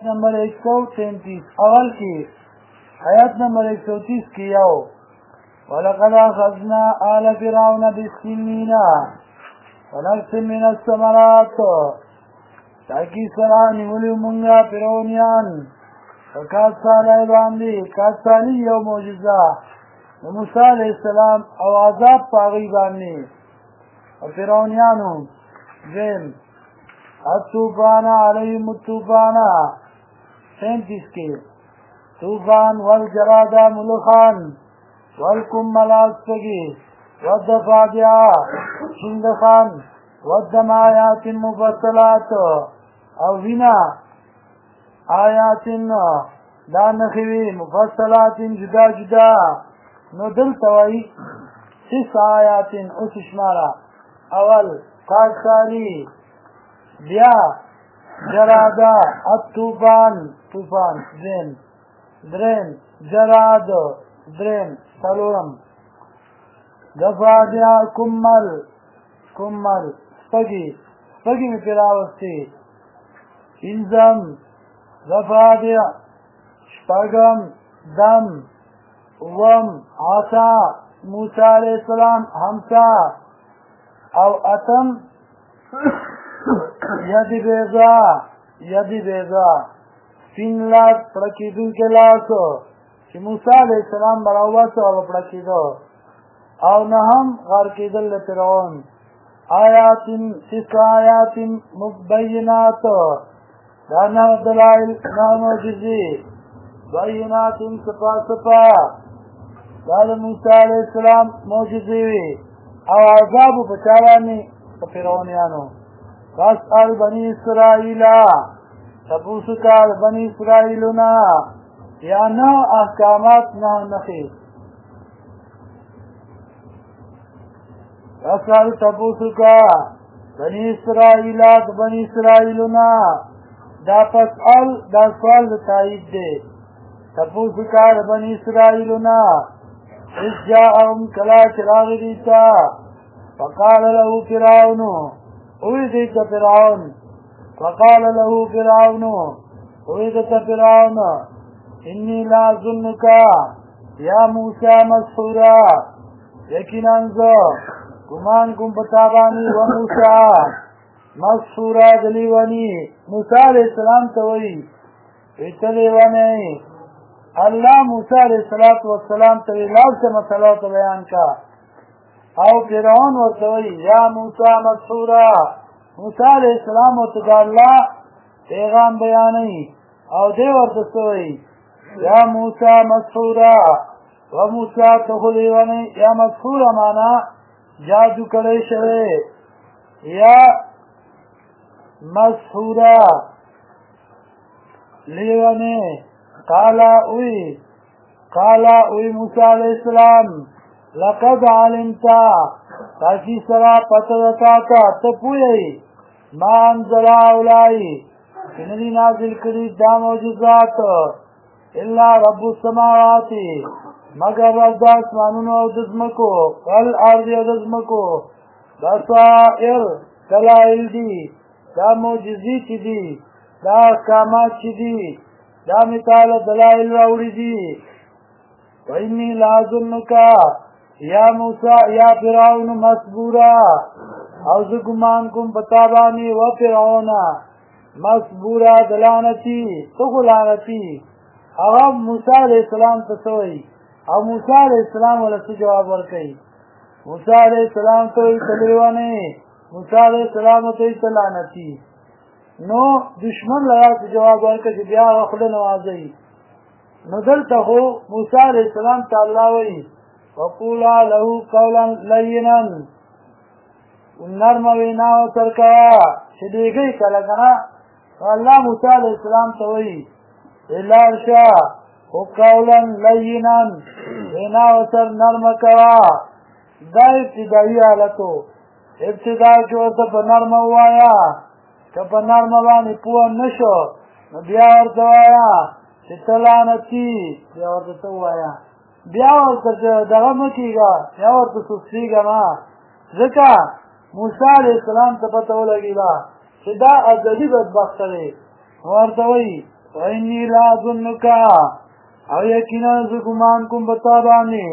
نمبر 133 اول کی آیات نمبر 130 کی یو وَلَقَدْ أَخَذْنَا آلَ فِرْعَوْنَ بِالسِّنِّينَ وَنَقْصٍ مِّنَ الثَّمَرَاتِ تاکی سرا نیولی منگا فرعونیان فکات سالی باندی کات سالی یو موجزہ موسیٰ علیہ السلام او عذاب پاغی باندی و فرعونیانو ذیم الطوفان علیہم الطوفان 37 کے طوفان والجراد ملخان والکمل اسپگی والدفادع شندخان والدم آیات مفصلات او وینا آیات دا نخوی مفصلات جدا جدا نو دل توائی 6 آیات اس شمارا اول قاساری بیا جرادا الطوفان طوفان درین جراد درین سلورم دفادع کمل سپگی میں پیراوستی انزم دفادع شپگم دم وم عصا موسیٰ علیہ السلام حمسا او اتم ید بیضا سپین لاس پڑکیدن کے لاسو چی موسیٰ علیہ السلام براواسو او پڑکیدو او نهم غرقیدل فرعون آیات 6 آیات مبینات دانا دلائل ناموجزی بینات سپا دال موسیٰ علیہ السلام موجزی او عذاب بچارانی فرعونیانو فاسأل بنی اسرائیلا تبوسکار بنی اسرائیلنا یا نو احکامات نخی فاسأل تبوسکا بنی اسرائیلات بنی اسرائیلنا دا فاسأل دا سوال تایید دے تبوسکار بنی اسرائیلنا اس جاءهم کلا چراغ دیتا فقال له فرعون اویدت فرعون فقال له فرعون اویدت فرعون انی لا ظنکا یا موسیٰ مسحورا یقین انزو گمان کم بتابانی و موسیٰ مسحورا دلیوانی موسیٰ علیہ السلام توئی اتلیوانی اللہ موسیٰ علیہ السلام توئی لاب سے مسئلہ تو بیان کا او فرعون ورتوئی یا موسیٰ مسحورا موسیٰ علیہ السلام ورتدا اللہ پیغام بیانی او دے ورتسوئی یا موسیٰ مسحورا و موسیٰ تخلیوانی یا مسحورا مانا جادو کڑے شوے یا مسحورا لیوانی قالا اوی موسیٰ علیہ السلام لقد علمتا تاکی سرا پتدتا تا تپوئی ما انزلا اولائی کنلی نازل کری دا موجزات الا رب السماواتی مگر رب دا اسمانون او دزمکو والارض او دزمکو بصائر دلائل دی دا موجزی چی دی دا احکامات چی دی دا مثال دلائل راوڑی دی وَإِنِّي لَأَظُنُّكَ یا موسیٰ یا فرعون مسبورا او زگمان کم بتابانی و فرعون مسبورا دلانتی تو لعنتی اغاب موسیٰ علیہ السلام تسوئی او موسیٰ علیہ السلام ولسی جواب ورکی موسیٰ علیہ السلام توی تلیوانے موسیٰ علیہ السلام توی تلانتی نو دشمن لگا جواب ورکی بیا وخل نوازی نو دلتا ہو موسیٰ علیہ السلام تعالی وقولا له قولا لینا نرم ویناو سرکوا شدیگی کلکنا اللہ موسیٰ علیہ السلام توئی الارشا قولا لینا ویناو سر نرم کوا دا ابتدائی حالتو ابتدائی کی ورطا پا نرم ہوایا کہ پا نرم بانی پوان نشو بیا ورطا وایا چتلانتی بیا ورطا توایا بیا ورطا دغا مکیگا بیا ورطا سسیگا ما ذکا موسیٰ علیہ السلام تا پتو لگیلا چه دا ازلی بدبخت رے ورطا وی وإني لا ظنك او یقینا زه ګمان کوم په تا باندې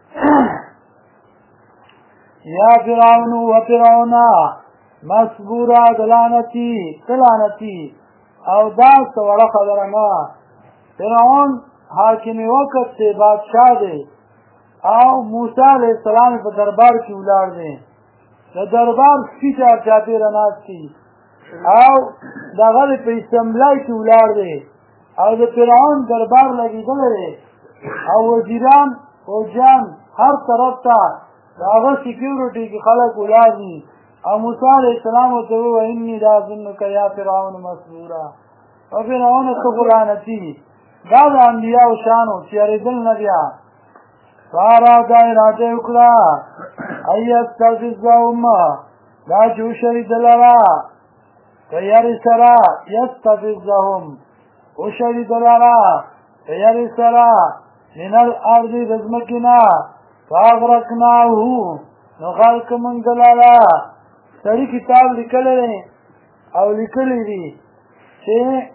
یا فرعون و فرعون مسبورا دلانتی او دا سوړه خبره نه فرعون حاکم وقت سے بادشاہ دی او موسی علیہ السلام په دربار کې ولاړ دی د دربار سپیچ چاپیره ناستی او دغه په اسمبلی کې ولاړ دی او د فرعون دربار لګېدلی دی او وزیران فوجیان هر طرف ته د هغه سیکیورټي کې خلک ولاړ دي او موسی علیہ السلام ورته وویل انی لاظنک یا فرعون مسبورا او فرعون څه غلانتي دا د انبیاو شانو چې اورېدل نه بیا فاراده اراده وکړه ان یستفزهم دا چې وشړي دلاره تیارې سره یستفزهم وشړي دلاره تیارې سره من الارض د ځمکې نه فاغرقناه نو غرق موږ دلاره سړي کتاب لیکلی دی او لیکلی دي چې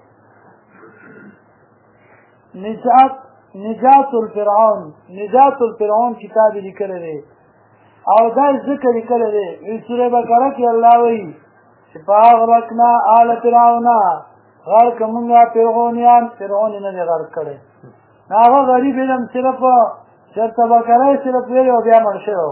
نجات الفرعون کتاب لیکلی دی او دا ذکر لیکلی دی سوره بقره کې الله وایي چې فاغرقنا آل فرعون غرق موږ فرعون یې نه دی غرق کړی هغه غریب علم صرف چېرته بقره یې صرف ویلي او بیا مړ شوی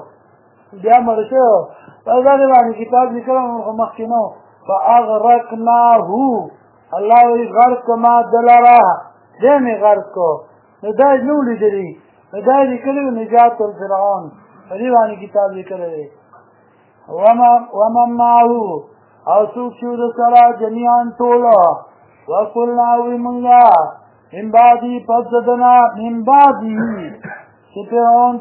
په دغې باندې کتاب لیکلی خو مخکې نه فاغرقناه الله وایي غرق ما دلره دی مې غرق کو نو دا یې نه و لیدلي نو دا یې لیکلي نجات الفرعون په دې باندې کتاب لیکلی دی ومن معه او څوک چې د سره جمیعا ټوله وقلنا وی مونږه من بعدي پس ددنه من بعدي چې فرعون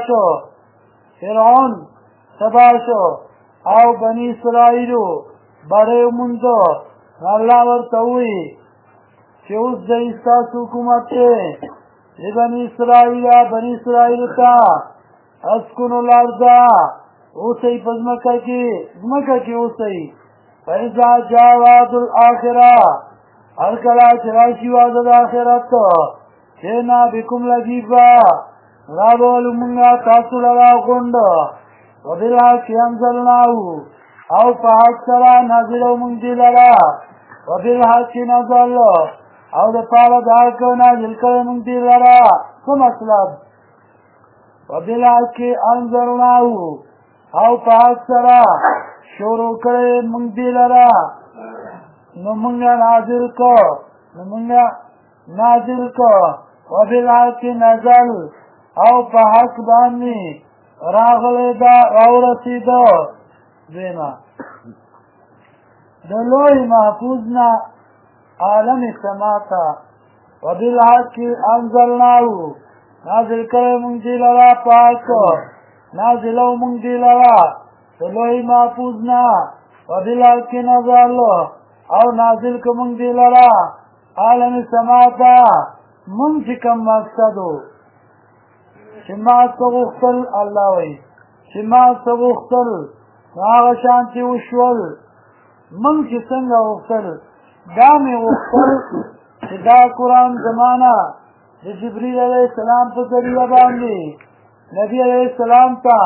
تباه شو او بني اسرائیلو بړی وموندو نو الله ورته ووایي چې اوس د ستاسو حکومت دی د بني اسرائیلو ته اسکنو الارض اوسئ په ځمکه کې اوسئ فاذا جاء وعد الاخره هر کله چې راشي وعده د آخرت جئنا بكم لذیذا راولو مونږه تاسو لره غونډ وبالحق انزلناه او په حق سره نازلو مونږ دې لره وبالحق نزل او د پاره د حق نازل کړو مونږ دې لره څه مطلب وبالحق انزلناه او په حق سره شروع کړی مونږ دې لره نو مونږه نازل کو وبالحق نزل او په حق باندې راغلی دا راورسېده دیمه د لوی محفوظ نه عالم سما ته وبالحق انزلناه نازل کړی مونږ دې لره په حق نازلو مونږ دې لره د لوی محفوظ نه وبالحق نزل او نازل که مونږ دې لره عالم سما ته مونږ چې کوم مقصدو چې ما څه غوښتل الله وایي چې ما څه غوښتل هغه شان چې وشول مونږ چې څنګه غوښتل دا مې غوښتل چې دا قرآن زمانه د جبریل علیه السلام په ذریعه باندې نبی علیه السلام ته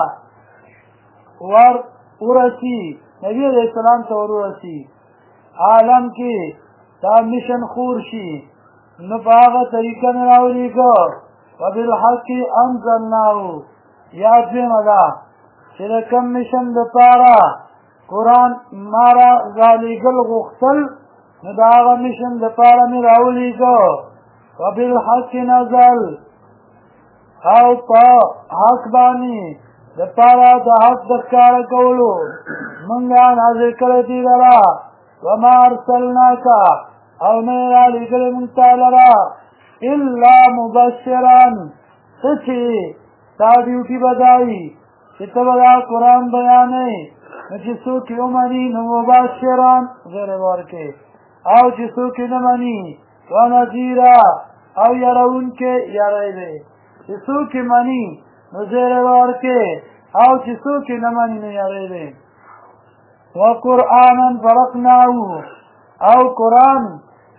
ورورسي عالم کې دا مشن خور شي نو په هغه طریقه مې راولیږه وبالحق انزلناه یا دویمه ده چې د کوم مشن دپاره قرآن ما رالیږل غوښتل نو د هغه مشن دپاره مې راولیږه وبالحق نزل او په حق باندې دپاره د حق د ښکاره کولو مونږه نازل کړی دي لره وما ارسلناک او نه رالیږلی مونږ تا لره الا مبشرا څه چې ستا ډیوټي به دا وي چې ته به دا قرآن بیانوې نو چې څوک یې ومني نو مبشران زیری ورکړې او چې څوک یې نه مني ونذیرا او یروونکی یری دی چې څوک یې مني نو زیری ورکړې او چې څوک یې نه مني نو یری دی وقرآنا فرقناه او قرآن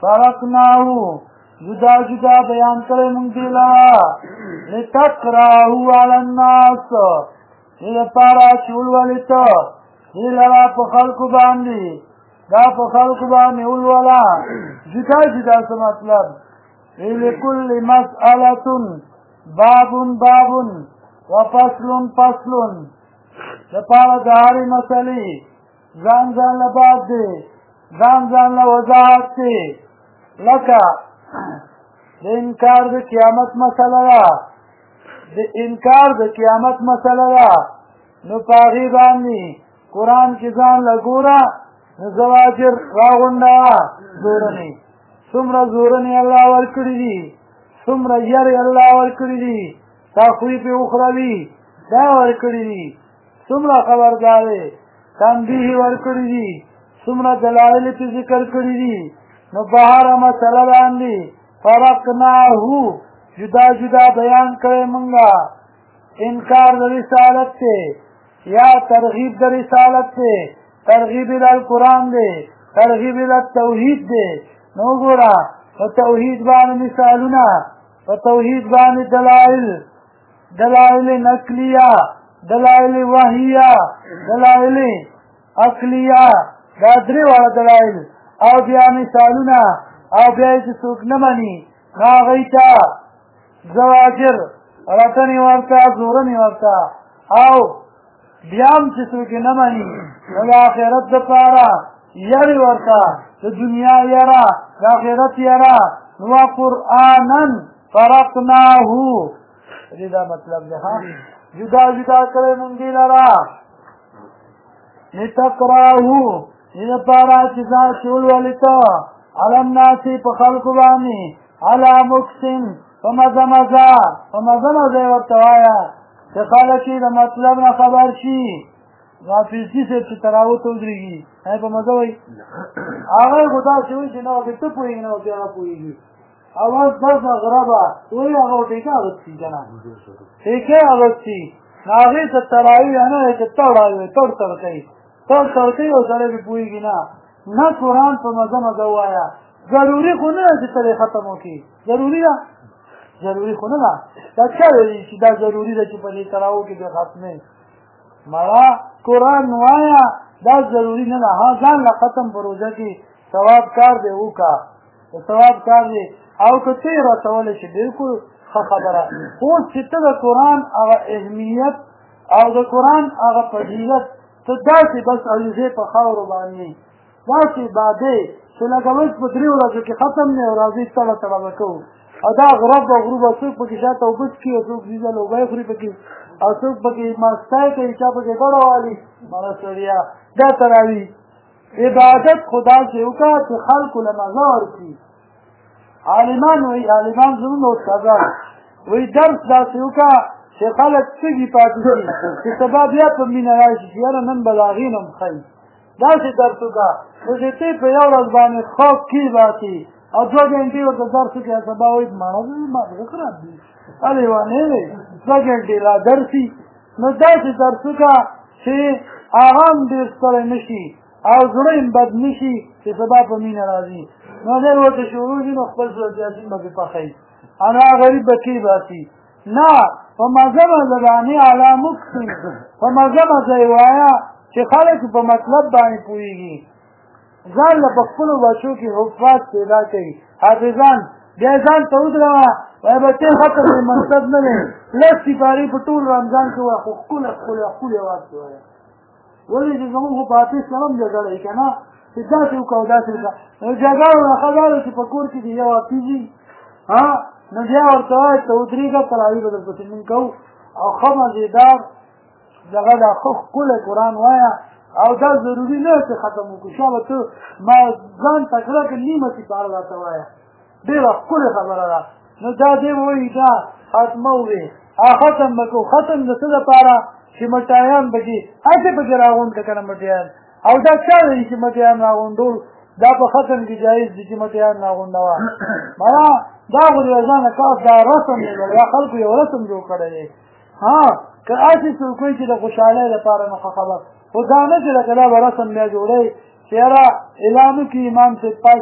فرقناهو جدا جدا بیان کرے منگیلا لتقراهو علی الناس یہ پارا چول والیتا یہ لرا پا خلق باندی دا پا خلق باندی اول والا جدا جدا سے مطلب لکل مسئلت باب باب وفصل فصل لپارا داری مسئلی زان زان لباب دے زان زان لوضاحت دے لکا د انکار د قیامت مسئله ده د انکار د قیامت مسئله ده نو په هغې باندې قرآن کې ځان له ګوره نو زواجر راغونډه زورنې څومره زورنې الله ورکړي دي څومره یرې الله ورکړي دي تخویف اخروي دا ورکړي دي څومره خبردارې تنبیه ورکړي دي څومره دلایل پې ذکر کړي دي نو په هره مسله باندې فرقناهو جدا جدا بیان کرے منگا انکار در رسالت تے یا ترغیب در رسالت تے ترغیب در قرآن دے ترغیب در توحید دے نو گورا و توحید بان مثالنا و توحید بان دلائل دلائل نقلیہ دلائل وحیہ دلائل عقلیہ دادری والا دلائل او بیا مثالنا او بیا چې څوک نه مني هغوی ته زواجر رټنې ورته زورنې ورته او بیا هم چې څوک یې نه مني نو د آخرت دپاره یرې ورته د دنیا یره د آخرت یره نو قرآنا فرقناهو دې دا مطلب دی ها جدا جدا کړی مونږ دې لره لتقراهو دې دپاره چې ځان چول ولته علم ناسی پا خلق بانی علا مکسن پا مزا مزا ورطوایا چه خلقی دا مطلب نا خبر شی غافلسی سے چه تراوت ادرگی ہے پا مزا وی آغای خدا شوی چه نو بیتا پوئیگی نو بیاغا پوئیگی اول دس غربا وی آغا ٹیکا آغستی جنا ٹیکا آغستی ناغی تا تراوی انا ہے چه تڑ آئیوی تڑ تڑکئی او سرے بھی پوئیگی نا نه قرآن په مزه مزه وایا ضروري خو نه چې ترې ختم وکړي ضروري ده ضروري خو نه ده دا چا ویلي چې دا ضروري ده چې په دې تراو کې د ختمې مړه قرآن وایا دا ضروري نه ده ها ځان له ختم په روژه کې ثواب کار دی وکړه ثواب کار دی او که ته یې رسولی شي بلکل ښه خبره اوس چې ته د قرآن هغه اهمیت او د قرآن هغه فضیلت ته داسې بس عریضې په خاورو باندې داسې بادې چې لکه اوس په 3 ورځو کې ختم نه او راځي تړه تړه به کوو او دا غرب او غروب څوک پکې شاته اوبه څښي او څوک ویزه لوبۍ خوري پکې او څوک پکې ماستی کوي چا پکې ګډه والي مړه سړیا دا تراوي عبادت خدا سے وکړه چې خلکو له مزه ورکړي عالمان وایي عالمان زموږ استادان وایي درس داسې وکړه چې خلک تږي پاتې شي چې سبا بیا په مینه راشي چې یاره نن به د هغې نه هم ښایي داسې درس وکړه نو چې ته په یو ورځ باندې خوب کې باسي او 2 ګنټې ورته درس وکړې سبا وایي مغزه خراب دي لیوانې دی 2 ګنټې را درسي نو داسې درس وکړه چې هغه هم ډېر ستړی نه شي او زړه یې بد نه شي چې سبا په مینه راځي نو دی ورته شروع شي نو خپل سیاسي به پې پخوي انا غریب به کې باسي نه په مزه مزه باندې علا مکسن په مزه مزه یې وایه چې خلک په مطلب باندې پوهېږي ځان له په خپلو بچو کې حفاظ پیدا کوي حافظان بیا ځان ته ودروه وایي بچې ختم دی منصب نه دی 10 سپارې په ټول رمضان کې وایه خو ښکلی اواز کې وایه ولې چې زمونږ خو په حافظ سره هم جګړه یې که نه چې داسې وکړه او داسې وکړه نو جګړه نښه دا ده چې په کور کې دې یو حافظي نو بیا ورته وایي ته ودرېږه تراویح به درپسې مونږ کوو او ښه مزېدار دغه دا ښه ښکلی قرآن وایه او دا ضروري نه چې ختم وکړو شابه ته ما ځان تکړه که نیمه سپاره راته وایه ډېره ښکلې خبره ده نو دا دی وایي دا ختمه وې ختم به کوو ختم د څه دپاره چې مټایان پکې هسې پکې راغونډ که که نه مټیان او دا چا وایي چې مټیان راغونډول دا په ختم کې جایز دي چې مټیان راغونډوه مړه دا خو د ځانه کار دا رسم دی یا خلکو یو رسم جوړ کړی دی که هسې څوک وایي چې د خوشحالۍ لپاره نه خبر خو دا نه چې لکه دا به رسم بیا جوړی چې یاره اعلان وکړي امام صاحب پاسي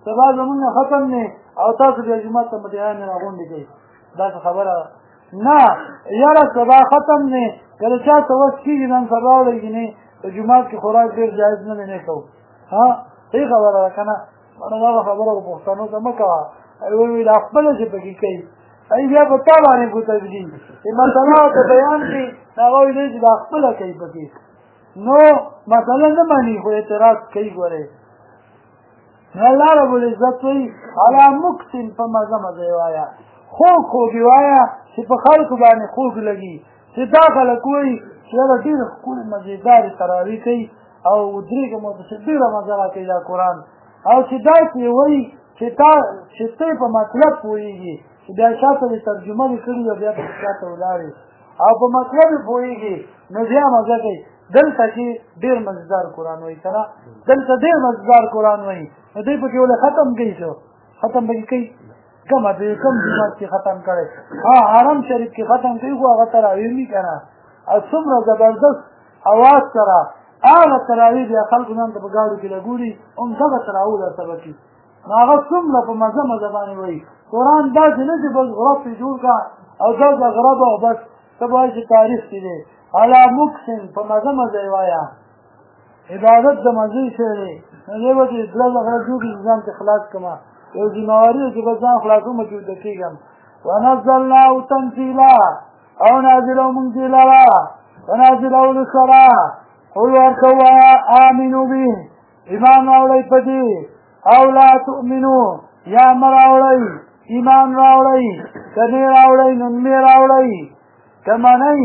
سبا زمونږ ختم دی او تاسو بیا جومات ته مدعیان راغونډې کوئ داسې خبره نه یاره سبا ختم دی که د چا ته وس کېږي نن سبا وړی ګینې په جومات کې خوراک ډېر جایز نه دی نه کوو صحیح خبره ده که نه دغه خبره په پښتنو ته مه کوه وایي دا خپله چې پکې کوي ای بیا په تا باندې ګوتوي چې مسله ورته بیان کړي هغه وایي دی چې دا خپله کوي پکې نو مسله نه مني خو اعتراض کوي ګورې نو الله رب العزت وایي علی مکسن په مزه مزه یې وایه خوږ خوږ یې وایه چې په خلکو باندې خوږ لګي چې دا خلک وایي چې یاره ډېرې ښکلې مزېدارې تراویح کوي او ودرېږه مو چې ډېره مزه راکوي دا قرآن او چې دا چې وایي چې ته په مطلب پوهېږي چې بیا شاته دې ترجمه دې کړي او بیا په شاته ولاړې او په مطلب یې پوهېږي نو بیا مزه کوي دلته کې ډېر مزیدار قرآن وایي که نه دلته ډېر مزیدار قرآن وایي نو دوی پکې ولې ختم کوي شو ختم به کوي کومه دې کوم جومات کې ختم کړی حرم شریف کې ختم کوي خو هغه تراویح وي که نه او څومره زبردست اواز سره هغه تراویح بیا خلکو نن ته په ګاډو کې لګوري همدغه تراویح درته به کړي نو هغه څومره په مزه مزه باندې وایي قرآن داسې نه چې بس غرب پرې جوړ کړه او دا غرب او بس ته به وایي چې تاریخ کې دی علی مکسن په مزه مزه یې وایه عبادت د مزې شی دی نو دی به چې دوه غره جوړ کړي ځان ته خلاص کړمه یو ذمواري ده چې بس ځان خلاصومه چې ورته کېږم ونزلناه تنزیلا او نازلو مونږ دې لره ونازلو لسره قل ورته ووایه آمنو به ایمان راوړئ په دې او لا تؤمنو یا مه راوړئ ایمان راوړئ که نه راوړئ نو مې راوړئ که منئ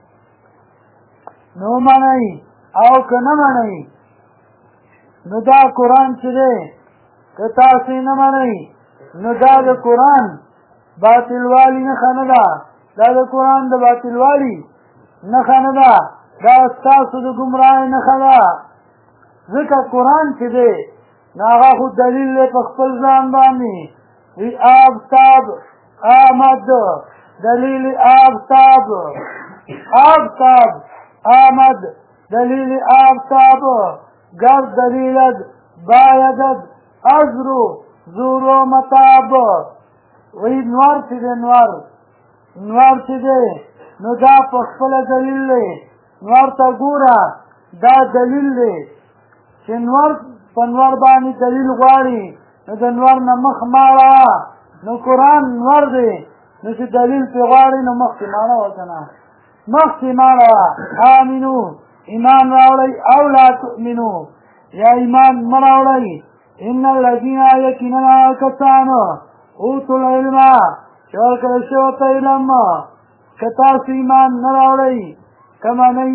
نو منئ او که نه منئ نو دا قرآن چې دی که تاسې نه منئ نو دا د قرآن باطلوالي نښه نه ده دا د قرآن د باطلوالي نښه نه ده دا ستاسو د ګمراهۍ نښه ده ځکه قرآن چې دی نو هغه خو دلیل دی په خپل ځان باندې وی آفتاب آمد دلیل آفتاب آفتاب آمد دلیل آفتاب گر دلیلد بایدد ازرو زورو متاب وی نوار چې دی نوار چې دی نو دا په خپله دلیل دی نوار ته ګوره دا دلیل دی چې نوار په نور باندې دلیل غواړي نو د نور نه مخ ماړه نو قرآن نور دی نو چې دلیل پرې غواړي نو مخکې ماړه وه نه مخکې ماړه وه آمنو ایمان راوړئ او لا تؤمنو یا ایمان مه راوړئ ان الذین یقینا کسانو اوتو العلم چې ورکړل شوی ورته علم که تاسو ایمان نه راوړئ که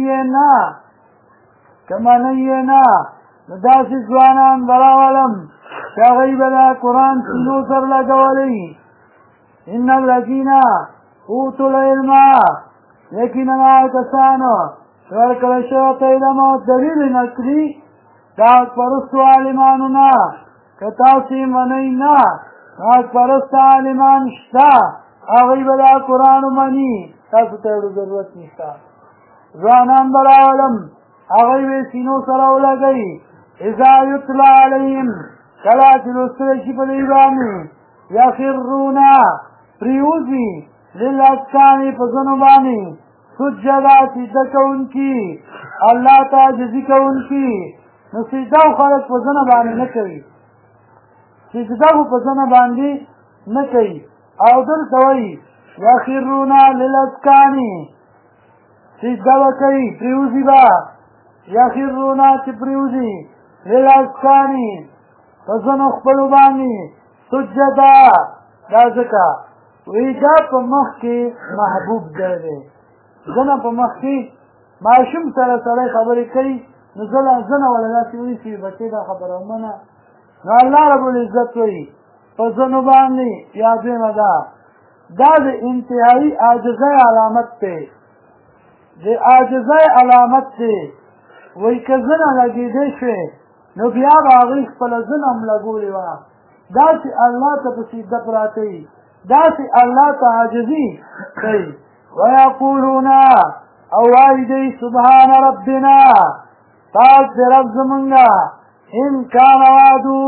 منئ یې نه نو داسې ځوانان به راولم چې هغوی به دا قرآن سینو سر لګولی ان الذین اوتو العلم یقینا هغه کسانو چې ورکړل شوی ورته علم او دلیل نقلي د حقپرستو عالمانو نه که تاسو یې منئ نه حقپرسته عالمان شته هغوی به دا قرآن ومني تاسو ته یې ضرورت نشته ځوانان به راولم هغوی به سینو سره ولګوي اذا یتلا علیهم کله چې لوستلی شي په دوی باندې یخرون پریوزي للاذکان په زنو باندې سجدا سجده کوونکي الله ته عاجزي کوونکي نو سجده خو خلک په زنه باندې نه کوي سجده خو په زنه باندې نه کوي او دلته وایي یخرون للاذکان سجده به کوي پریوزي به یخرون چې پریوزي للاذکانی فزنو خپلو باندې سجدا دا ځکه وی دا په مخ کې محبوب ځای دی زنه په مخ کې ماشوم سره سړی خبرې کوي نو زنه ولا داسې وایي چې بچې دا خبره ومنه نو الله رب العزت وایي په زنو باندې یا دویمه ده دا د انتهایي عاجزۍ علامت دی د عاجزۍ علامت دی وایي که زنه لګېدی شوې نو بیا به هغوی خپله زنه هم لګولې وه داسې الله ته په سجده پراته وي داسې الله ته عاجزي کوي ویقولون او وایي دی سبحان ربنا پاک دی رب زمونږه ان کان وعدو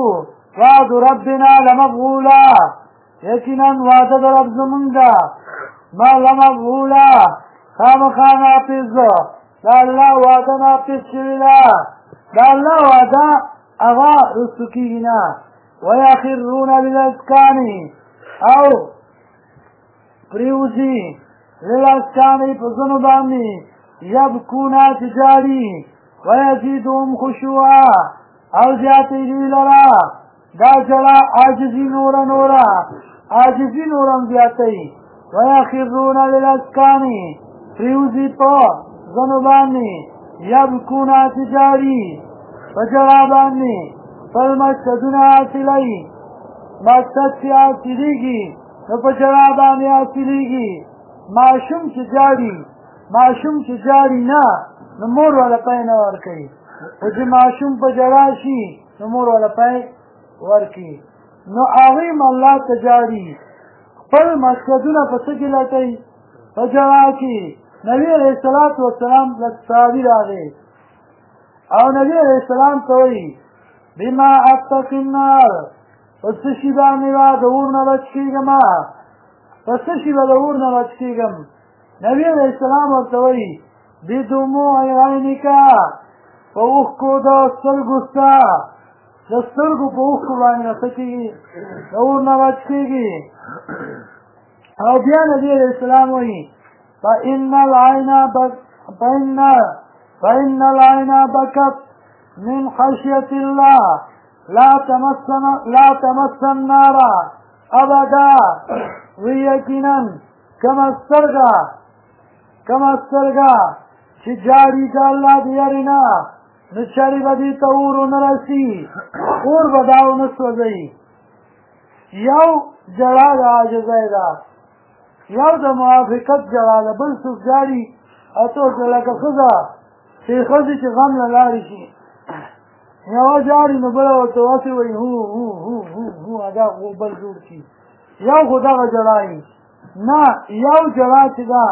وعد ربنا لمفعولا یقینا وعده د رب زمونږ ده ما لمفعولا خامخا نافظ ده دا الله وعده نافظ شوې ده دا الله وعده هغه رستو کېږي نه ویخرون للاذکان او پریوزي للاذکان په ځنو باندې یبکون تجاري ویزيدهم خشوعا او زیاتې دوی لره دا جلا عاجزي نورا عاجزي نورم زیاتې ویخرون للاذکان پریوزي په ځنو باندې یبکون تجاري په جلا باندې پر مقصدونه حاصلوي مقصد چې حاصلېږي نو په جلا باندې حاصلېږي ماشوم چې جاري نه نو مور والا پی نه ورکوي خو چې ماشوم په جلا شي نو مور والا پی ورکوي نو هغوی هم الله ته جاري خپل مقصدونه په څه کې لټوي په جلا کې نبي علیه الصلاة والسلام لږ صحابي راغی او نبي علیه السلام ته وایي بما اتقي النار پس شي باندې به د اور نه بچ کېږم نبي علیه السلام ورته وایي بدموع عینک په اوښکو د سترګو ستا د سترګو په اوښکو باندې څه کېږي د اور نه بچ کېږي او بیا نبي علیه السلام وایي فإن العين بكت من خشية الله لا تمس النار أبدا ويقينا كما السرقة چې جاری کا الله دیارنا نشاری بدی تور نرسی اور بداو نسوځي یو جړه راځي دا یو د موافقت جړه بل څه جاری اته لکه خدا چې خدای چې غم نه لاري شي یو جاری نو بل ورته واسي وي هو ادا بل جوړ شي یو خدا جړای نه یو جړه چې دا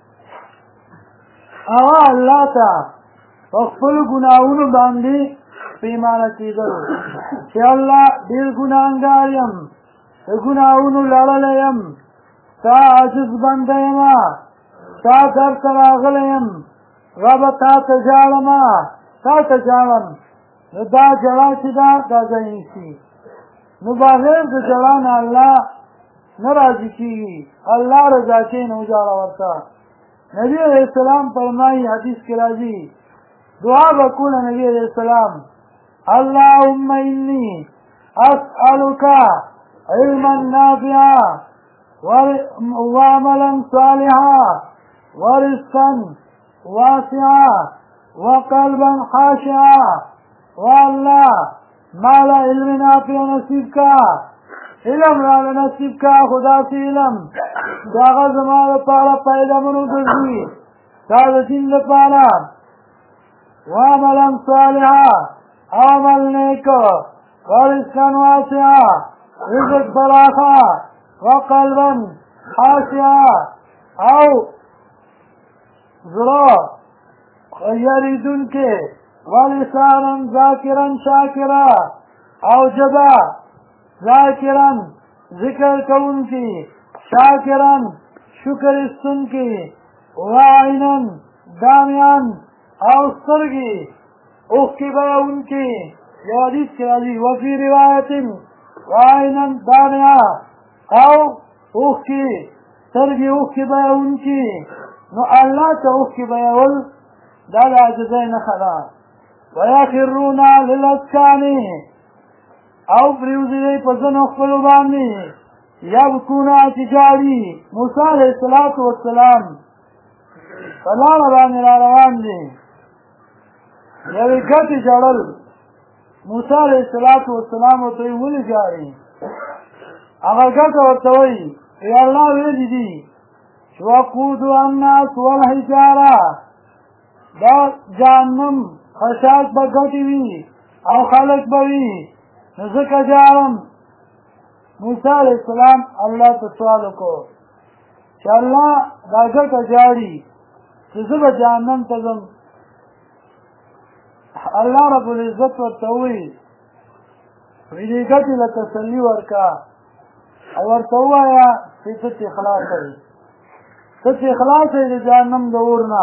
او الله ته خپل ګناہوں باندې پیمانه کېدل چې الله ډېر ګناهګار یم ګناہوں لړلی یم تا عاجز بنده یم تا درته راغلی یم ربه تا ته ژاړم نو دا جړه چې دا ځای نیسي نو بغیر د جړه نه الله نه راضي کېږي الله رضا کوي نو ژاړه ورته نبی علیہ السلام فرمائی حدیث کے راضی دعا بکول نبی علیہ السلام اللہم انی اسألکا علما نافعا وعملا صالحا ورزقا واسعا وقلبا خاشعا واللہ مالا علم نافع نصیب کا علم را نصیب کا خدا سے علم داغا زمان پارا پیدا منو گردی داغ دین پارا وعملا صالحا عمل نیکو ورزقا واسعا رزق فراخا وقلبا خاشعا او ذرا یریدن کے ولسانا ذاکرا شاکرا او جبا ذاکرن ذکر کون کی شاکرن شکر استن کی وعینن دامیان او سرگی اخ کی بیا ان کی یہ حدیث کے عزیز وفی روایت وعینن دامیان او اخ کی سرگی اخ کی بیا ان کی نو اللہ تا اخ کی بیا ول دال عجزین خلا ویخرون للاسکانی او پریوزی دی پسنو خپلو باندې یبکونا تجاری موسی علیہ السلام سلام باندې را روان دي یوې ګټې جړل موسی علیہ السلام ورته ولې جاري هغه ګټه ورته وایي یا الله ویلي دي چې وقودها الناس والحجاره دا جهنم خشاک به ګټې وي او خلک به وي نو ځکه جارم موسی علیہ السلام الله ته سوال وکړو چې الله دا ګټه جاري چې زه به جهنم ته ځم الله رب العزت ورته وویل ویدې ګټې له تسلي ورکا او ورته ووایه چې ته چې خلاصه یې ته چې خلاصه یې د جهنم د اور نه.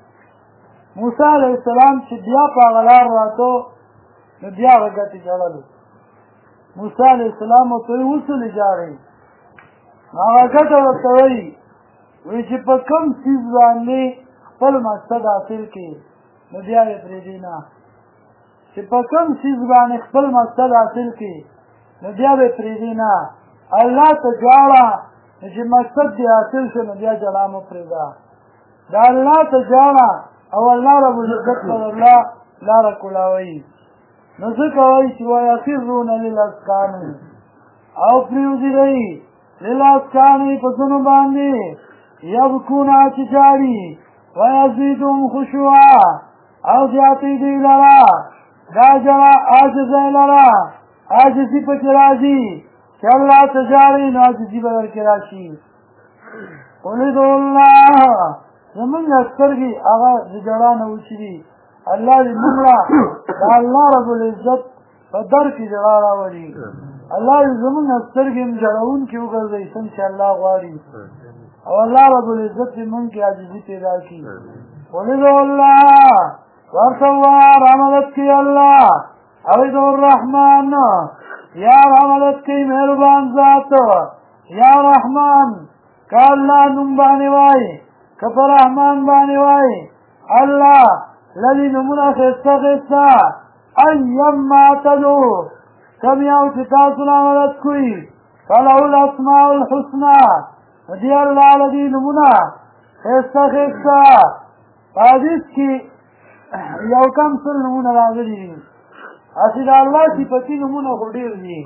موسی علیه السلام چې بیا په هغه لار راته نو بیا هغه ګټې ژړل. موسی علیه السلام ورته وایي اوس ولې ژاړئ؟ هغه ګټه ورته وایي وایي چې په کوم څیز باندې خپل مقصد حاصل کړي نو بیا یې پرېږدي نه. چې په کوم څیز باندې خپل مقصد حاصل کړي نو بیا به یې پرېږدي نه. الله ته ژاړه چې مقصد دې حاصل شو نو بیا ژړا مه پرېږده. د الله ته ژاړه او الله رب العزت پر الله لاره کولاوي. نو ځکه وایي چې ویخرون للاذقان او پرېوځي دی للاذقان په ځنو باندې یبکون چې ژاړي ویزیدهم خشوعا او زیاتوي دوی لره دا ژړا عاجزۍ لره عاجزي پکې راځي چې الله ته ژاړئ نو عاجزي به درکې راشي. قل ادعوا الله زمونږ سترګې هغه د ژړا نه وچې دي. الله دې موږ له د الله رب العزت په در کې ژړا راولي. الله دې زمونږ سترګې هم ژړونکې وګرځوي څنګه چې الله غواړي او الله رب العزت دې موږ کې عاجزي پیدا کړي. قل ادعوا الله ورته ووایه رحمت کوي الله او ادعوا الرحمن یا رحمت کوي مهربان ذات یا رحمان که الله نوم باندې وایي که په رحمان باندې وایي الله لدي نمونه ښایسته ښایسته ایما تدعو کوم یو چې تاسو نه مدد کوي فله الاسماء الحسنى دې الله لدي نمونه ښایسته ښایسته. په حدیث کې یو کم سل نمونه راغلي دي. هسې د الله صفتي نمونه خو ډېر دي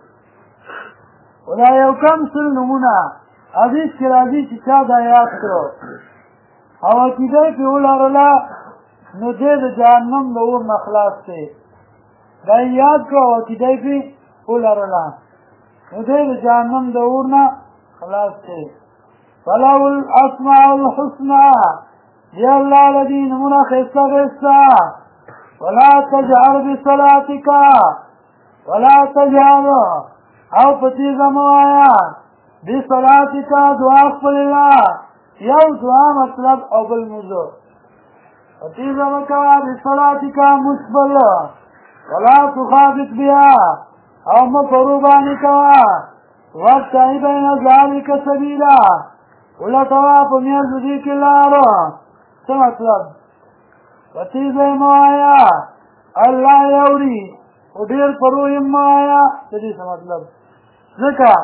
خو دا یو کم سل نمونه حدیث کې راځي چې چا دا یاد کړو او عقیده یې پرې ولرله نو دی د جهنم د اور نه خلاص دی. دا یې یاد کړو او عقیده یې پرې ولرله نو دی د جهنم د اور نه خلاص دی. فله الاسماء الحسنى دی الله لدي نمونه ښایسته ښایسته. ولا تجهر بصلاتك ولا تجهر او په تیزه مه وایه بصلاتك دعا خپل الله یو دعا مطلب او بل موضوع په تیزه مه کوه بصلاتك مسبل ولا تخافت بها او مه پرو باندې کوه وابتغ بین ذلک سبیلا ولټوه په میانځ دې کې لاره. څه مطلب په تیزه یې مه وایه الله یې اوري خو ډېر پرو یې مه وایه. د دې څه مطلب ځکه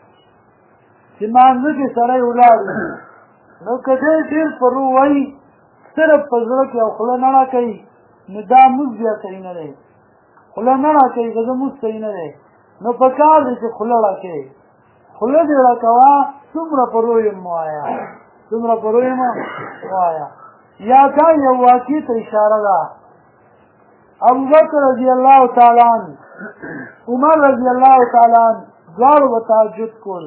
چې مانځه کې سړی ولاړ وي نو که دی ډېر پرو وایي صرف په زړه کې او خوله نه راکوي نو دا مونځ بیا صحیح نه دی. خوله نه راکوي که زه مونځ صحیح نه دی نو په کار دی چې خوله راکوي. خوله دې راکوه څومره پرو یې مه وایه څومره پرو یې مه وایه. یا دا یو واقع ته اشاره ده. ابوبکر رضی الله تعالی عنه عمر رضی الله تعالی عنه دواړو به تهجد کول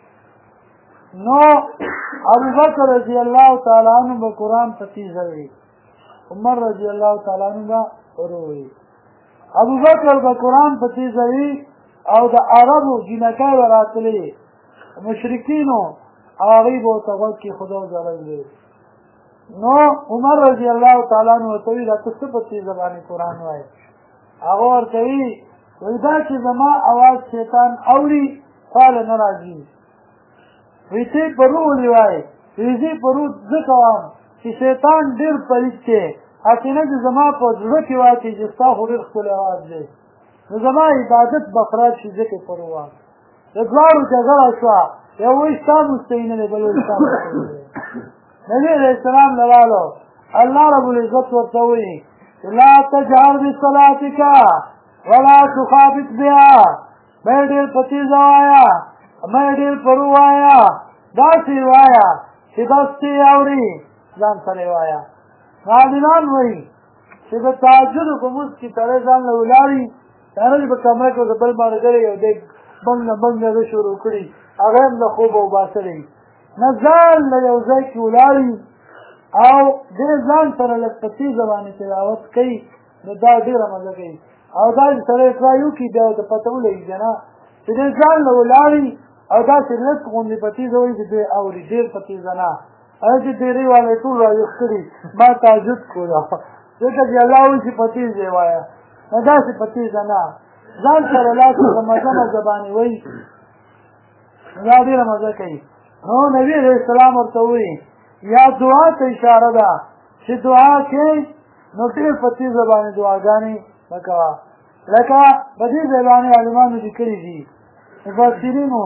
نو ابوبکر رضی الله تعالی عنه به قرآن په تیزه وي عمر رضی الله تعالی عنه به ورو وي. ابوبکر به قرآن په تیزه وي او د عربو جینکۍ به راتلې مشرکینو هغوی به ورته غوږ کېښوده او ژړل دی. نو عمر رضی الله تعالی عنه ورته وایي دا ته څه په تیزه باندې قرآن وایې؟ هغه ورته وایي دا چې زما اواز شیطان اوري خواله نه راځي. وایي ته یې پرو ولې وایې؟ وایي زه یې پرو ځکه وایم چې شیطان ډېر پلیت دی هسې نه چې زما په زړه کې واچي چې ستا خو ډېر ښکلی اواز دی نو زما عبادت به خراب شي ځکه یې پرو وایم. د دواړو جګړه شوه یو وایي ستا مستحي نه دی بل وایي ستا مستحي دی. نبی علیہ السلام لوالو الله رب العزت ورته وایي لا تجهر بصلاتك ولا تخافت بها مې ډېر په تیزه وایه مې ډېر پرو وایه داسې وایه چې بس ته یې اوري ځان سره وایه. عالمان وایي چې د تهجدو په مونځ کې سړی ځان له ولاړي دانه په کمره کې د بل ملګری یو دی بنګ نه بنګ نه شروع کړي هغه هم د خوبه وباسلی نه ځان له یو ځای کې ولاړي او دې ځان سره لږ په تیزه باندې تلاوت کوي نو دا ډېره مزه کوي. او دا سره اقرا یو کې بیا ورته پته ولګي که نه چې دی ځان له ولاړي او داسې لږ غوندې په تیزه وایي چې دی اوري ډېر په تیزه نه هغه چې ډېرې والا ټول راویښ کړي ما تعجب کړو ځکه چې الله وایي چې په تیزه یې وایه نو داسې په تیزه نه ځان سره لاس په مزه مزه باندې وایي دا ډېره مزه کوي نو نبي علیه السلام ورته وایي یا دعا ته اشاره ده چې دعا کې نو ډېر په تیزه باندې دعاګانې مه کوه لکه په دې ځای باندې عالمانو لیکلي دي مفسرینو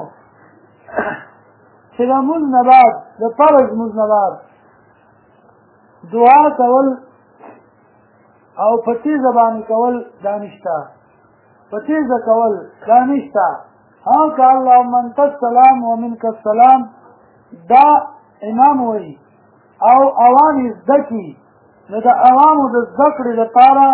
چې د مونځ نه بعد د فرض مونځ نه بعد دعا کول او په تیزه باندې کول دا نشته په تیزه کول دا نشته هم که اللهم انت السلام ومنک السلام دا امام وایي او عوام یې زده کړي نو د عوامو د زده کړې لپاره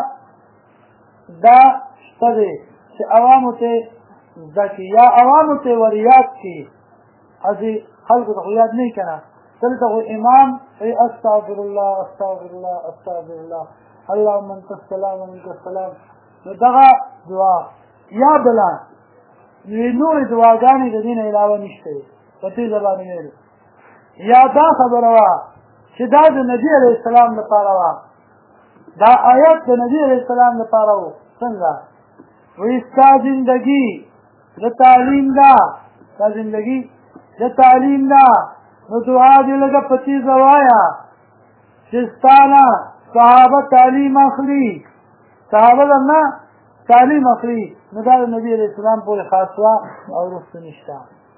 دا شته دی چې عوامو ته زده کړي یا عوامو ته ور یاد کړي هسې خلکو ته خو یاد نه وي که نه دلته خو امام استغفر الله استغفر الله استغفر الله اللهم انت السلام ومنک السلام نو دغه دعا یا بله نورې دعاګانې د دې نه علاوه نشته دی په تیزه باندې ویل یا دا خبره وه چې دا د نبي علیه السلام لپاره وه دا آیت د نبي علیه السلام لپاره و څنګه وایي ستا زندګي د تعلیم ده ستا زندګي د تعلیم ده نو دعا دې لږه په تیزه وایه چې ستا نه صحابه تعلیم اخلي صحابه نه تعلیم اخلي نو دا د نبي علیه السلام پورې خاص وه او وروسته نشته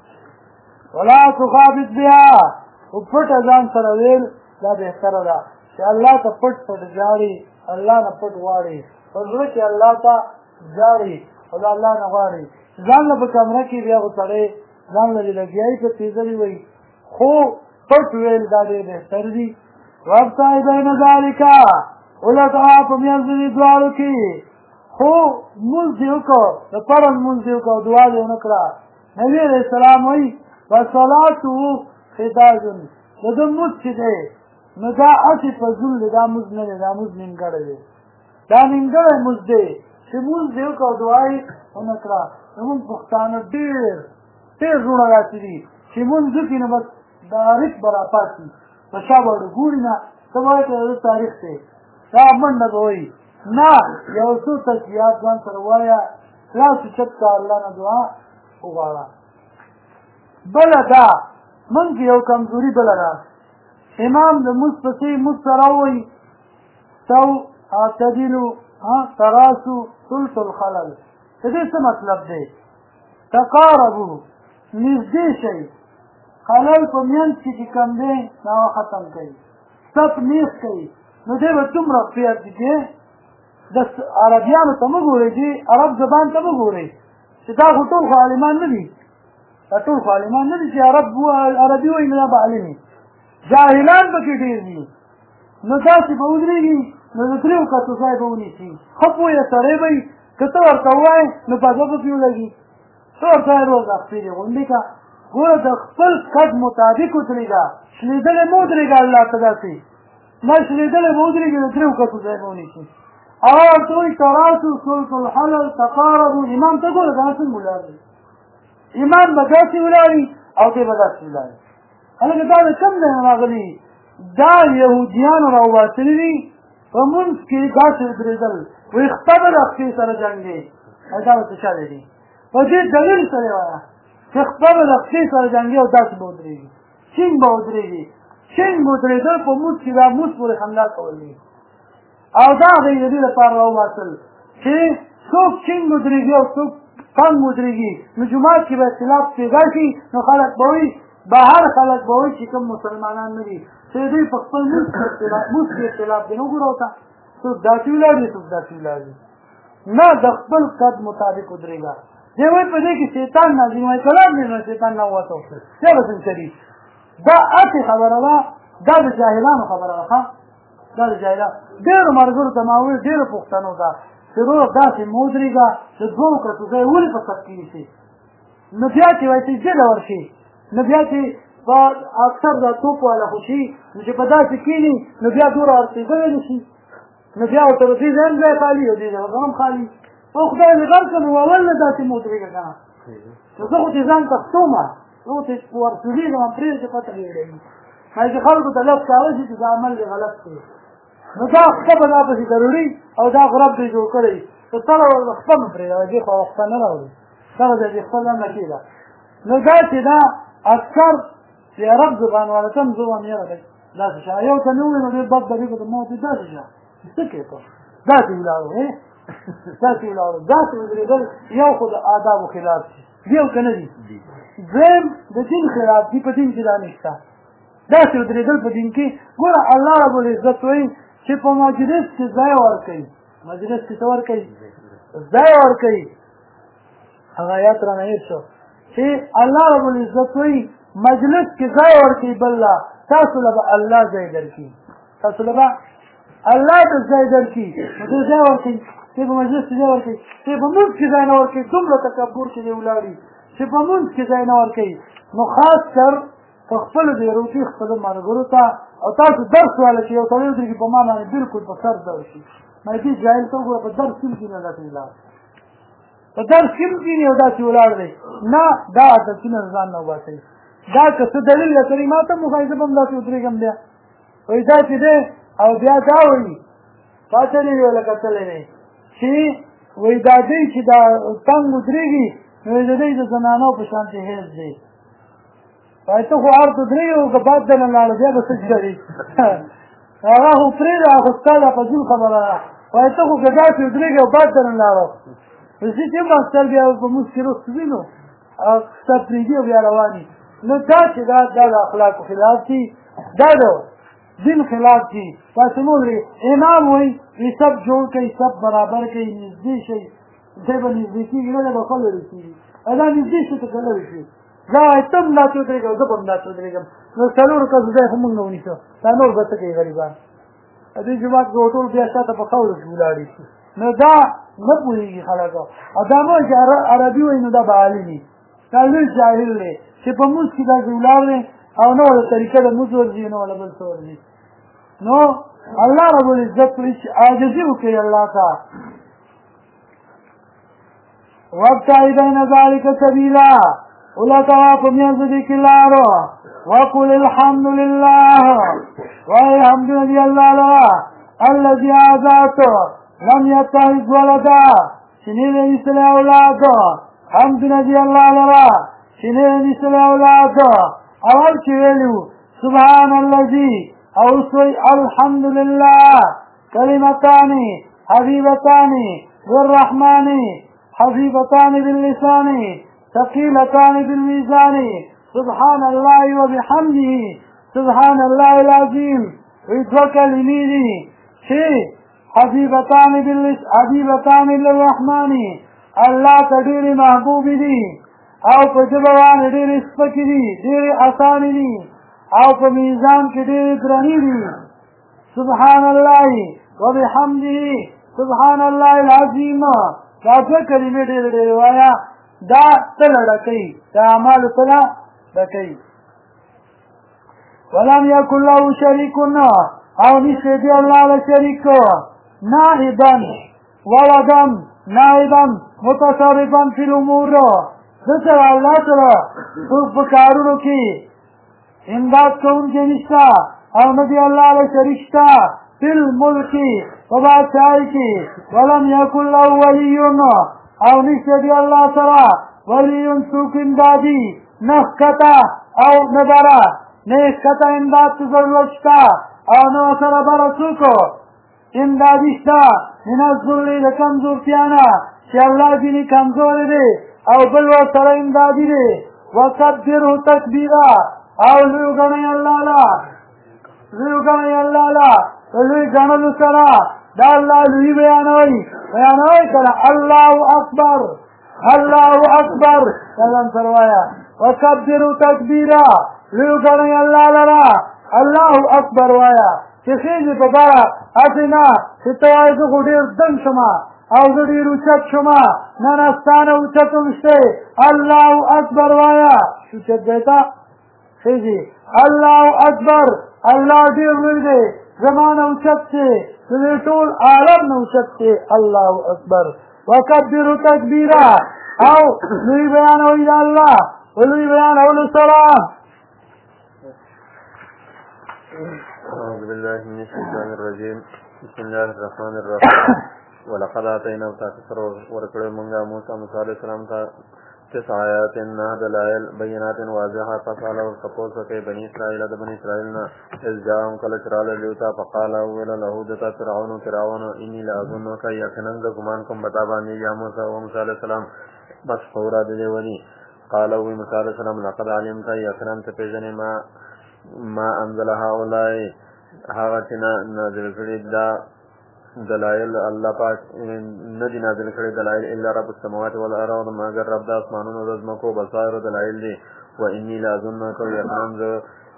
ولا تخافت بها خو پټه ځان سره ویل دا بهتره ده چې الله ته پټ پټ جاړي الله نه پټ غواړي په زړه کې الله ته جاړي او د الله نه غواړي ځان له په کمره کې بیا خو سړی ځان له لګیایي په تیزري وایي خو پټ ویل دا ډېر بهتر دي وابتغ بین ذلک ولټوه په منځ د دې دواړو کې خو مونځ دې وکړه د فرض مونځ دې وکړه او دعا دې ونه کړه نبي علیه السلام وایي وصلاته خداج د ده مونځ چې دی نو دا هسې په زول دی دا مونځ نه دی دا مونځ نیمګړی دی دا نیمګړی مونځ دی چې مونځ دې وکړه او دعا یې ونه کړه زمونږ پښتانه ډېر زړونه داسې دي چې مونځ وکړي نو بس تاریخ به راپاسي په شا به ګوري نه ته به وایې که د تاریخ دی دا منډه به وایي نه یو څو تسبیحات ځان سره ووایه لاس اوچت کړه الله نه دعا وغواړه بله دا مونږ کې یو کمزوري بله ده امام د مونځ پسې مونځ سره ووایي تو اعتدلو تراسو ثلث الخلل د دې څه مطلب دی تقاربو نږدې شئ خلل په منځ کې چې کوم دی هغه ختم کوي صف نیغ کوي نو دی به څومره خیر دي چې د عربیانو ته مه ګورئ چې عرب زبان ته مه ګورئ چې دا خو ټول خو عالمان نه دي دا ټول خو عالمان نه دي چې عربي وایي نو دا به عالم وي جاهلان پکې ډېر دي نو داسې به ودرېږي نو د درېو کسو ځای به ونیسي ښه پوهه سړی به وي که ته ورته ووایې نو په زړه پکې ولګي ته ورته وایې روز اخپېرې غونډې که ګوره د خپل قد مطابق ودرېږه شلېدلې مه ودرېږه الله ته داسې نه شلېدلې به ودرېږي د درېو کسو ځای به ونیسي هغه ورته وایي تراسو ثلث الحلل تقاربو امام ته ګوره دا څنګه ولاړ دی امام به داسې ولاړ وي او دی به داسې ولاړ وي هلکه دا د کوم ځای نه راغلي دا یهودیانو راوباسلي دي په مونځ کې داسې ودرېدل وایي خپه به د خپې سره جنګ دی دا به څه چلې دي په دې دلیل سره وایه چې خپه به د خپې سره جنګي او داسې به ودرېږي چینګ به ودرېږي چینګ به ودرېدل په مونځ کې دا مونځ پورې حمله کول دي او دا هغوی د دې لپاره راوباسل چې څوک چینګ ودرېږي او څوک تنګ ودرېږي نو جومات کې به اختلاف پیدا شي نو خلک به وایي بهر خلک به وایي چې کوم مسلمانان نه دي چې دوی په خپل مونځ کې اختلاف دی نو ګوره ورته څوک داسې ولاړ دي څوک داسې ولاړ دي نه د خپل قد مطابق ودرېږه دی وایي په دې کې شیطان نازل وایي کلام دی نو شیطان نه ووته بیا به څنګه کوي دا هسې خبره ده دا د جاهلانو خبره ده ښه دا د جاهلانو ډېرو ملګرو ته ما وویل ډېرو پښتنو ته چې روغ داسې مه ودرېږه د دوو کسو ځای ولې په صف کې نیسي نو بیا چې وایي چې جده ورشي نو بیا چې په اکثر دا توپ والا خو شي نو چې په داسې کښېني نو بیا دوره ورسېدلی نه شي نو بیا ورته د دې ځای هم ځای خالي او دې ځای هم خالي او خدای دې غرقم اول نه داسې مو ودرېږه که نه نو زه خو دې ځان ته ښتومه زه خو دې ورسولېږم پرېږده پته دې وړوي چې خلکو ته لس کاوه شي چې دا عمل دې غلط کړي نو دا خپه به دا پسې ضروري او دا خو رب دې جوړ کړی که تله خپه مه پرېږده دې خو خپه نه راوړي دغه ځای دې خپل هم نه کېږه نو دا چې دا اکثر چې عرب زبان والا ته هم زه وایم یاره دی داسې شه یو ته نه ووایي نو ډېر بد به وي ما ورته داسې شه څه کوې ته داسې ولاړو داسې ولاړو داسې ودرېدل یو خو د آدابو خلاف دي دي او که نه دي دویم د دین خلاف دي په دین کې دا نشته داسې ودرېدل په دین کې ګوره الله رب العزت وایي چې په مجلس کې ځای ورکوي مجلس کې څه ورکوي ځای ورکوي هغه آیات رانه هېر شو چې الله رب العزت وایي مجلس کې ځای ورکوي بله تاسو له به الله ځای درکړي تاسو له به الله ته ځای درکړي نو دې ځای ورکوي چې په مجلس کې ځای ورکوي چې په مونځ کې ځای نه ورکوي دومره تکبر کې دې ولاړي چې په مونځ کې ځای نه ورکوي نو خاص کر په خپلو دې روټي خپلو ملګرو ته او تاسو درس واله چې یو سړی ودرېږي په ما باندې بلکل په سر ډول شي دې جاهل ته وګوره په درس کې کښېنه داسې ولاړ په درس کې هم کښېني او داسې ولاړ دی نه دا عادتونه ځان نه وباسئ دا که څه دلیل لري ما ته هم وښایي زه به هم داسې ودرېږم بیا وایي دا چې دی او بیا دا وایي پاته نه وي وله کتلی دی چې وایي دا دی چې دا تنګ ودرېږي نو د دوی د زنانو په شانتې حیض دی وایي ته خو عرض ودرېږي او که باد دنه لاړه بیا به څه کوي هغه خو پرېږده خو ستا دا فضول خبره ده وایي ته خو که داسې ودرېږي او باد دنه لاړه زه چې ماستر بیا په مونځ کې رخص وي نو ستا پرېږدي او بیا رواني نو دا چې دا د اخلاقو خلاف دي دا د دین خلاف دي تاسې مو امام وایي وي سب جوړ کوي سب برابر کوي نږدې شئ دی به نږدې کېږي نه به ښه لرې کېږي دا نږدې شو ته که لرې شي دا وایي ته هم داسې ودرېږه او زه به هم داسې ودرېږم نو څلورو کسو ځای خو مونږ نه ونیسو دا نور به څه کوي غریبان دې جومات کې ټول بیا شاته په خاورو کې ولاړې نو دا نه پوهېږي خلک او دا مه چې عربي وایي نو دا به عالم وي دا لوی جاهل دی چې په مونځ کې داسې ولاړ دی او نه وله طریقه د مونځ ورځي نه وله بل څه ورځي نو الله رب العزت وایي چې عاجزي وکړئ الله ته وابتغ بین ذلک سبیلا ولټوه په منځ دې کې لارو وقل الحمد لله وایي حمدونه دي الله لره الذي ذات لم يتخذ ولدا چې نه یې نیسلی اولاد حمدونه دي الله لره چې نه یې نیسلی اولاد اول چې ویلو سبحان الذي او اوس الحمد لله كلمتان حبيبتان للرحمن حبيبتان باللسان ثقيلتان بالميزان سبحان الله وبحمده سبحان الله العظيم دوه کلمې دي چې حبيبتان للرحمن الله ته ډېرې محبوب دي او په ژبه باندې ډېرې سپکې دي ډېرې اسانې دي او په میزان کې ډېرې درنې دي سبحان الله وبحمده سبحان الله العظیم دا دوه کلمې ډېرې ډېرې وایه دا تله ډکوي دا اعمالو تله ډکوي ولم یکن له شریک او نشته دی الله له شریک نائبا ولدا نائبا متصرفا فی الامور دسر الله سره په کارونو کې امداد کوونکی نشته او نه دی الله له شریک شته فی الملک په بادشاهۍ کې ولم یکن له ولی او نشته دی الله سره ولی څوک امدادي نه ښکته او نه بره نه ښکته امداد ته ضرورت شته او نه ورسره بره څوک امدادي شته من الذل د کمزورتیا نه چې الله ځینې کمزوری دی او بل ورسره امدادي دی وکبره تکبیرا او لوی ګڼئ الله له لوی ګڼلو سره دا الله لوی بیانوي کله الله اکبر ځان سره وایه وکبره تکبیرا لوی ګڼئ الله لره الله اکبر وایه چې خېږي په بره هسې نه چې ته وایې زه خو ډېر دنګ شمه او زه ډېر اوچت شمه نه ستا نه اوچت هم شته الله اکبر وایه اوچت دی ته خېږي الله اکبر الله ډېر لوی دی زما نه اوچت دی د دې ټول عالم نه اوچت دی الله اکبر وکبروا تکبیرا او لوی بیانوي د الله ولوی بیانولو سره. أعوذ بالله من الشيطان الرجيم. بسم الله الرحمن الرحيم. ولقد آتينا تاسر ورکړو مونږه موسی علیه السلام ته 9 آیات دلائل بینات واضحات فقال وتقول كي بني اسرائيل د بني اسرائيل اذ جاءهم كل شرال ليوتا فقال اول له دتا فرعون اني لاظنك يقينا غمان کوم بتا باندې یا موسی او موسی علیه السلام بس فورا دی ونی قال او موسی علیه السلام لقد علمت يقينا تپجن ما انزل هؤلاء هغه چې نازل کړي دا دلائل الله پاک ندی نازل کړي دلائل الا رب السماوات والارض مگر رب د اسمانونو د ځمکو بصائر دلائل دي. و انی لاظنک یقینا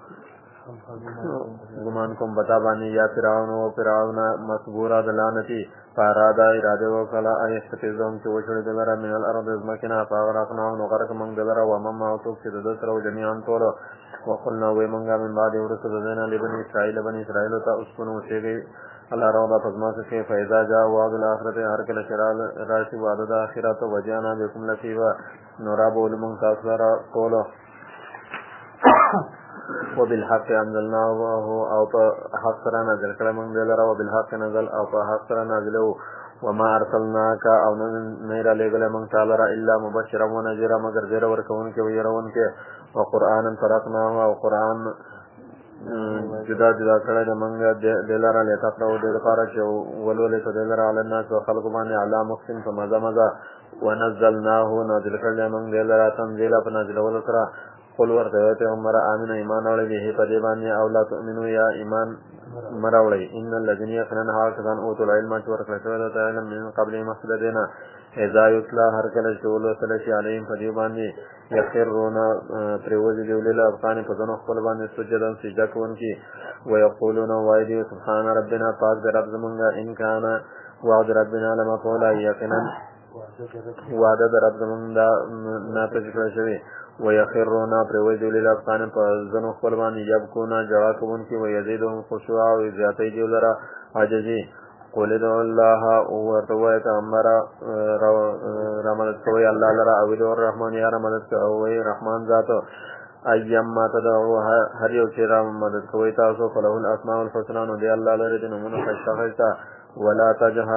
ګمان کوم بتا باندې یا فرعون مسبورا دلانتی فارادا اراده وکړه ایستفزهم چې وشړي دلاره من الارض ځمکنا فاغرقنا نغرق من دلاره ومم اوتوب چې د سره جميعا ټول وقلنا ومنګا من بعد ورسل دنا لبني اسرائيل ته اسكنوا شيء الله روضا فزماك كيف فإذا جاء وعد الآخرة هركل شرال راشي وعد الآخرة وجانا بكم لكيبا نراب ولمن تأثر قوله وبالحق أنزلناه أو حق سر نزل كلمن دلرا وبالحق نزل أو حق سر نزله وما أرسلناك أو نير لغل من تعالى إلا مبشرا ونذيرا مگر زیر ورکون کے ویرون کے وقرآنا فرقناه او قرآن جدا کړه د منګه دلاره لته پرو د لپاره چې ولولې ته دلاره علی الناس او خلق باندې علا مقسم په مزه ونزلناه نازل کړل موږ دلاره تنزیلا په نازل ول سره قل ورته ته عمر امین ایمان اورې په دې باندې او لا تؤمنو یا ایمان مراوړی ان الذين يقرن هاكذان اوت العلم چې ورکړل شوی د علم من قبل مسددنا اذا يتلى هر کله چې ولوتل شي علیهم په دې باندې یخرون پریوزی دیولیل افغانی پزنو خپل باندې سجدن سجده کوونکي ويقولون وایدی سبحان ربنا پاک در رب زمونږه ان کان وعد ربنا لمفعولا یقینا وعده در رب زمونږه ناپذیر کړی شوی ويخرون پریوزی دیولیل افغانی پزنو خپل باندې یبکون جړا کوونکي ويزيدهم خشوعا او زیاتې دیولره عاجزي قول ادعو الله ورتوی پیغمبر را مدد کوي الله لرا او ادعو الرحمن یا را مدد کوي رحمان ذات ایم ما تدعو هر یو چې را مدد کوي تاسو فله الاسماء الحسنى نو دی الله لري د نمونه ښایسته ولا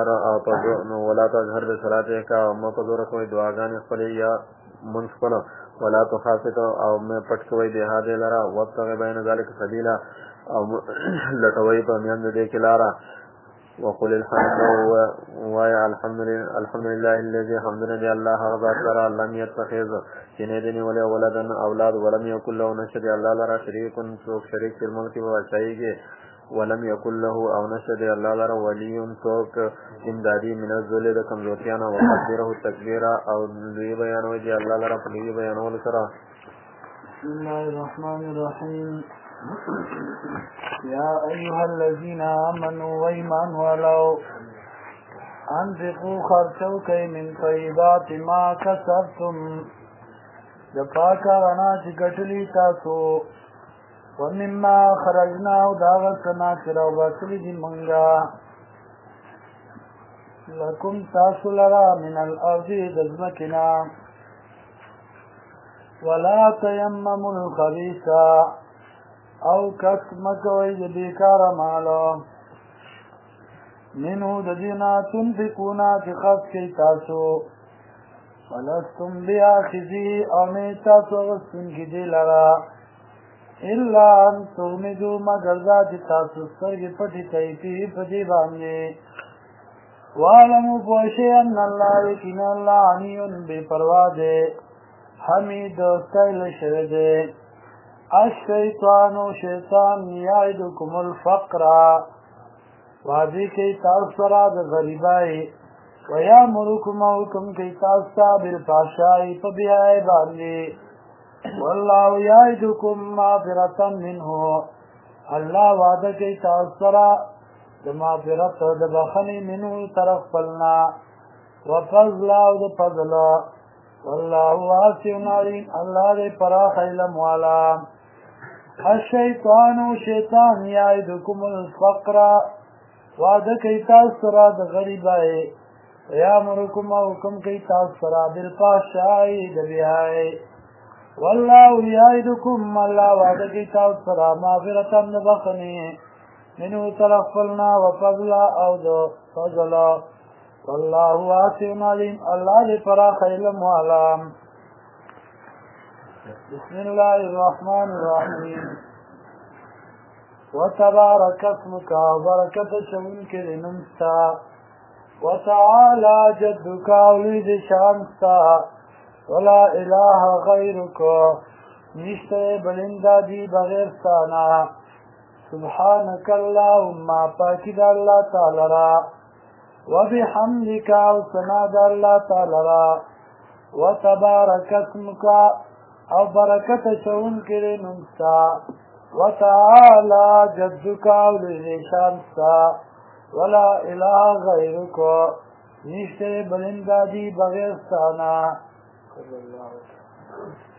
تجهر بصلاتک او ما په زور کوي دعاګانې خپلې یا منځ خپل ولا تخافت او مې پټ کوي د هاده لرا وابتغ بین ذلک سبیلا او لټوي په میاند دې کې لارا وقل الحمد لله الذي حمدنا الله غبار لرا لم يتخذ جنيدني ولا ولدا اولاد ولم يكن له نشد الله لرا شريك سوق شريك في الملك وشيء ولم يكن له او نشد الله لرا ولي سوق امدادي من الذل كمزوريانا وقدره التكبيرا او لي بيان وجه الله لرا فلي بيان ولسرا. بسم الله الرحمن الرحيم. يا أيها الذين آمنوا وإيمان ولو أنفقوا خرچو كي من طيبات ما كسبتم دفاكا غنا چكتلي تاسو ومما خرجنا داغتنا چراو باسلی دي منگا لكم تاسو لرا من الأرض دزمكنا ولا تيمموا الخبيثا او کس مکوی د بیکار مالو منو د دینا تنفقونا چی خف کی تاسو ولستم بیاخذی او می تاسو غسن کی دی لرا الا ان تغمدو مگر ذات تاسو سرگی پتی تیفی پتی بانگی وعلمو پوشی ان اللہ یکین اللہ عنیون بی پروادے حمید استایل شردے الشیطان شیطان یعدکم الفقر وعدی کی تاثرہ دا غریبائی ویامرکم حکم کی تاثرہ بالفحشائی پبیائی باندی واللہ یعدکم مغفرتا منہ اللہ وعدہ کی تاثرہ دا مغفرت دا بخنی منہ طرف پلنا وفضلہ دا فضلہ واللہ واسع علیم اللہ دے پراخ علم والا. الشیطان شیطان یعدکم الفقر وعدہ کی تاثرہ دا غریبائی یامرکم او حکم کوي تاسو سره بالفحشاء د بیاي والله یعدکم الله وعده کوي تاسو سره مغفرة د بخښنې منه طرف خپلنا وفضل او د فضل والله واسع علیم الله دې پراخ علم والا بسم الله الرحمن الرحیم وتبارك اسمك وبركة شونك لنمستا وتعالى جدك ولد شانستا ولا إله غيرك نشتري بلندا دي بغير سانا سبحانك اللهم پاكد الله تعالى را وبحمدك وسناد الله تعالى را وتبارك اسمك او بركة شونك لنمستا وتعالى جدك ولد شانستا ولا إله غيرك نشتري بلندا دي بغير سانا